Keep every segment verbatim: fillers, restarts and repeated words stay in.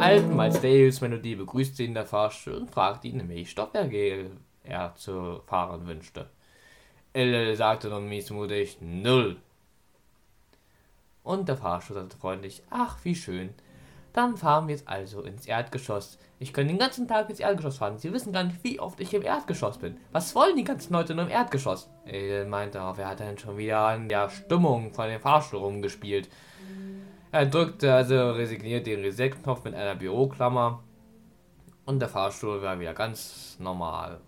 Alten Miles Davis Melodie begrüßte ihn der Fahrstuhl und fragte ihn, in welche Stockwerke er zu fahren wünschte. Elle sagte nun miesmutig null. Und der Fahrstuhl sagte freundlich, ach wie schön. Dann fahren wir jetzt also ins Erdgeschoss. Ich kann den ganzen Tag ins Erdgeschoss fahren. Sie wissen gar nicht, wie oft ich im Erdgeschoss bin. Was wollen die ganzen Leute nur im Erdgeschoss? Er meinte, oh, wer hat denn schon wieder an der Stimmung von dem Fahrstuhl rumgespielt? Er drückte also resigniert den Reset-Knopf mit einer Büroklammer und der Fahrstuhl war wieder ganz normal.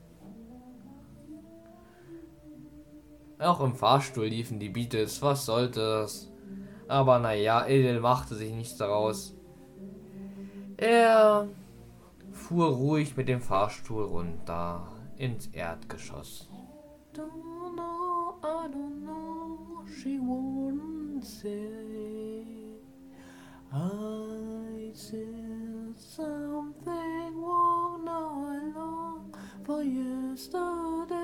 Auch im Fahrstuhl liefen die Beatles, was sollte das? Aber naja, Edel machte sich nichts daraus. Er fuhr ruhig mit dem Fahrstuhl runter ins Erdgeschoss. Don't know, I don't know, she wouldn't say. I said something wrong, now I long for yesterday.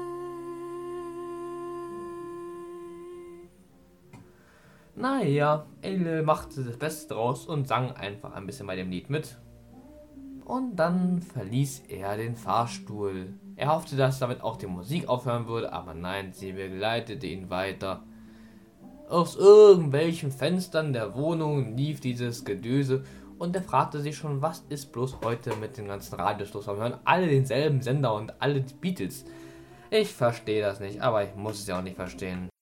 Naja, Elle machte das Beste draus und sang einfach ein bisschen bei dem Lied mit. Und dann verließ er den Fahrstuhl. Er hoffte, dass damit auch die Musik aufhören würde, aber nein, sie begleitete ihn weiter. Aus irgendwelchen Fenstern der Wohnung lief dieses Gedöse und er fragte sich schon, was ist bloß heute mit den ganzen Radios los? Wir hören alle denselben Sender und alle die Beatles. Ich verstehe das nicht, aber ich muss es ja auch nicht verstehen.